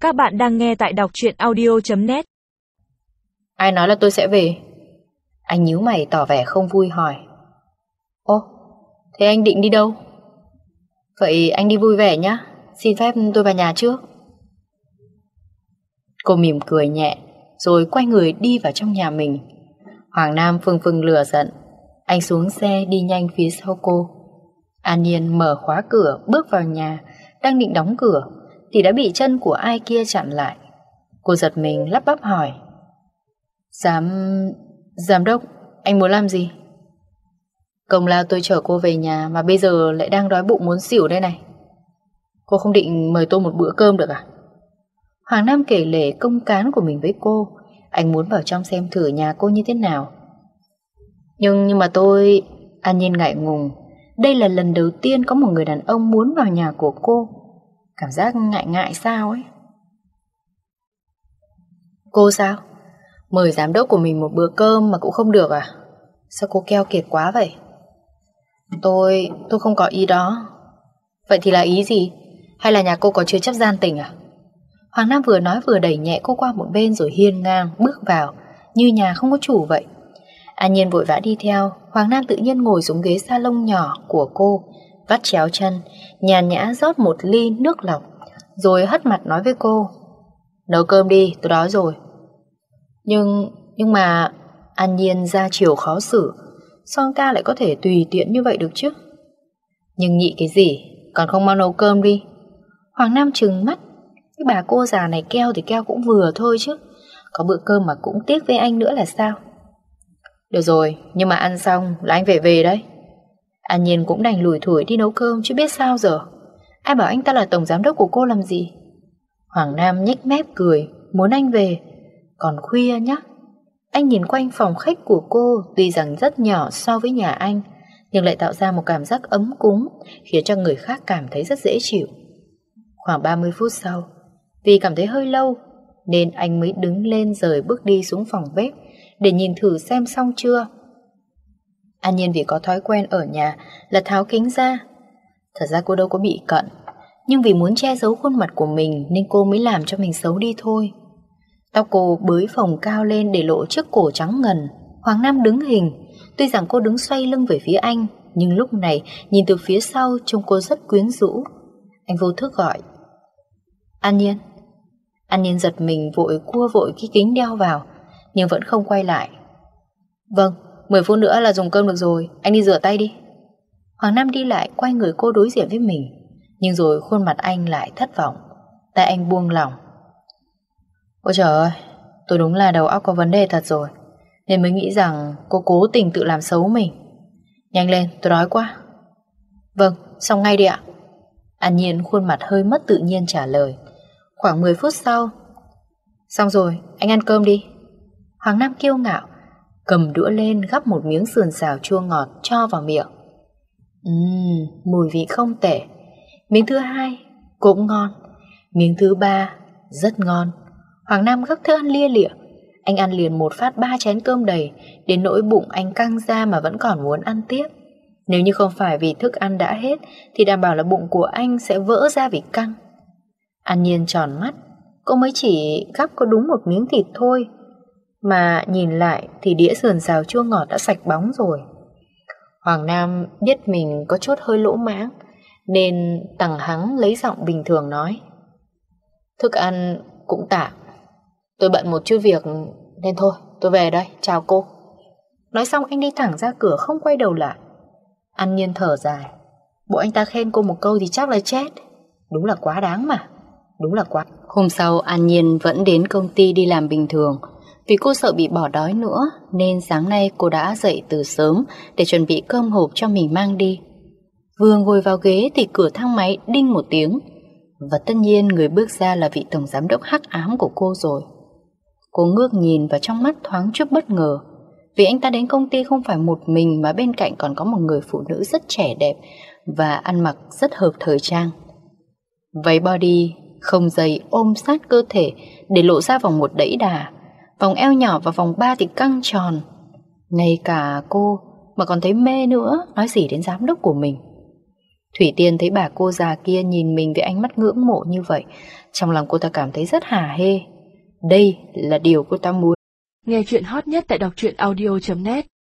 Các bạn đang nghe tại đọc truyện audio.net. Ai nói là tôi sẽ về? Anh nhíu mày tỏ vẻ không vui hỏi. Ô, thế anh định đi đâu? Vậy anh đi vui vẻ nhá. Xin phép tôi vào nhà trước. Cô mỉm cười nhẹ rồi quay người đi vào trong nhà mình. Hoàng Nam phừng phừng lửa giận. Anh xuống xe đi nhanh phía sau cô. An Nhiên mở khóa cửa bước vào nhà. Đang định đóng cửa thì đã bị chân của ai kia chặn lại. Cô giật mình lắp bắp hỏi. Giám đốc, anh muốn làm gì? Công lao tôi chở cô về nhà mà bây giờ lại đang đói bụng muốn xỉu đây này. Cô không định mời tôi một bữa cơm được à? Hoàng Nam kể lể công cán của mình với cô. Anh muốn vào trong xem thử nhà cô như thế nào. Nhưng mà tôi... An Nhiên ngại ngùng. Đây là lần đầu tiên có một người đàn ông muốn vào nhà của cô. Cảm giác ngại ngại sao ấy. Cô sao? Mời giám đốc của mình một bữa cơm mà cũng không được à? Sao cô keo kiệt quá vậy? Tôi không có ý đó. Vậy thì là ý gì? Hay là nhà cô có chứa chấp gian tình à? Hoàng Nam vừa nói vừa đẩy nhẹ cô qua một bên rồi hiên ngang bước vào, như nhà không có chủ vậy. An Nhiên vội vã đi theo. Hoàng Nam tự nhiên ngồi xuống ghế salon nhỏ của cô, vắt chéo chân, nhàn nhã rót một ly nước lọc, rồi hất mặt nói với cô. Nấu cơm đi, tôi đói rồi. Nhưng mà... An Nhiên ra chiều khó xử. Song ca lại có thể tùy tiện như vậy được chứ? Nhưng nhị cái gì? Còn không mau nấu cơm đi. Hoàng Nam trừng mắt. Cái bà cô già này keo thì keo cũng vừa thôi chứ. Có bữa cơm mà cũng tiếc với anh nữa là sao? Được rồi, nhưng mà ăn xong là anh phải về đấy. An Nhiên cũng đành lủi thủi đi nấu cơm chứ biết sao giờ. Ai bảo anh ta là tổng giám đốc của cô làm gì? Hoàng Nam nhếch mép cười, muốn anh về. Còn khuya nhá. Anh nhìn quanh phòng khách của cô, tuy rằng rất nhỏ so với nhà anh, nhưng lại tạo ra một cảm giác ấm cúng, khiến cho người khác cảm thấy rất dễ chịu. Khoảng 30 phút sau, vì cảm thấy hơi lâu, nên anh mới đứng lên rời bước đi xuống phòng bếp để nhìn thử xem xong chưa. An Nhiên vì có thói quen ở nhà là tháo kính ra. Thật ra cô đâu có bị cận, nhưng vì muốn che giấu khuôn mặt của mình nên cô mới làm cho mình xấu đi thôi. Tóc cô bới phồng cao lên để lộ chiếc cổ trắng ngần. Hoàng Nam đứng hình. Tuy rằng cô đứng xoay lưng về phía anh, nhưng lúc này nhìn từ phía sau trông cô rất quyến rũ. Anh vô thức gọi. An Nhiên. An Nhiên giật mình vội cua vội cái kính đeo vào, nhưng vẫn không quay lại. Vâng, 10 phút nữa là dùng cơm được rồi. Anh đi rửa tay đi. Hoàng Nam đi lại quay người cô đối diện với mình. Nhưng rồi khuôn mặt anh lại thất vọng. Tay anh buông lỏng. Ôi trời ơi, tôi đúng là đầu óc có vấn đề thật rồi, nên mới nghĩ rằng cô cố tình tự làm xấu mình. Nhanh lên, tôi đói quá. Vâng, xong ngay đi ạ. An Nhiên khuôn mặt hơi mất tự nhiên trả lời. Khoảng 10 phút sau. Xong rồi, anh ăn cơm đi. Hoàng Nam kiêu ngạo cầm đũa lên gắp một miếng sườn xào chua ngọt cho vào miệng. Mùi vị không tệ. Miếng thứ hai cũng ngon. Miếng thứ ba rất ngon. Hoàng Nam gấp thức ăn lia lịa. Anh ăn liền một phát 3 chén cơm đầy, đến nỗi bụng anh căng ra mà vẫn còn muốn ăn tiếp. Nếu như không phải vì thức ăn đã hết thì đảm bảo là bụng của anh sẽ vỡ ra vì căng. An Nhiên tròn mắt. Cô mới chỉ gắp có đúng một miếng thịt thôi, mà nhìn lại thì đĩa sườn xào chua ngọt đã sạch bóng rồi. Hoàng Nam biết mình có chút hơi lỗ mãng, nên tằng hắng lấy giọng bình thường nói. Thức ăn cũng tạm, tôi bận một chút việc nên thôi, tôi về đây, chào cô. Nói xong anh đi thẳng ra cửa không quay đầu lại. An Nhiên thở dài. Bộ anh ta khen cô một câu thì chắc là chết. Đúng là quá đáng mà. Đúng là quá. Hôm sau An Nhiên vẫn đến công ty đi làm bình thường. Vì cô sợ bị bỏ đói nữa nên sáng nay cô đã dậy từ sớm để chuẩn bị cơm hộp cho mình mang đi. Vừa ngồi vào ghế thì cửa thang máy đinh một tiếng. Và tất nhiên người bước ra là vị tổng giám đốc hắc ám của cô rồi. Cô ngước nhìn và trong mắt thoáng chút bất ngờ. Vì anh ta đến công ty không phải một mình mà bên cạnh còn có một người phụ nữ rất trẻ đẹp và ăn mặc rất hợp thời trang. Váy body không dày ôm sát cơ thể để lộ ra vòng một đẫy đà, vòng eo nhỏ và vòng ba thì căng tròn. Ngay cả cô mà còn thấy mê nữa, nói gì đến giám đốc của mình. Thủy Tiên thấy bà cô già kia nhìn mình với ánh mắt ngưỡng mộ như vậy, trong lòng cô ta cảm thấy rất hả hê. Đây là điều cô ta muốn. Nghe chuyện hot nhất tại đọc truyện audio.net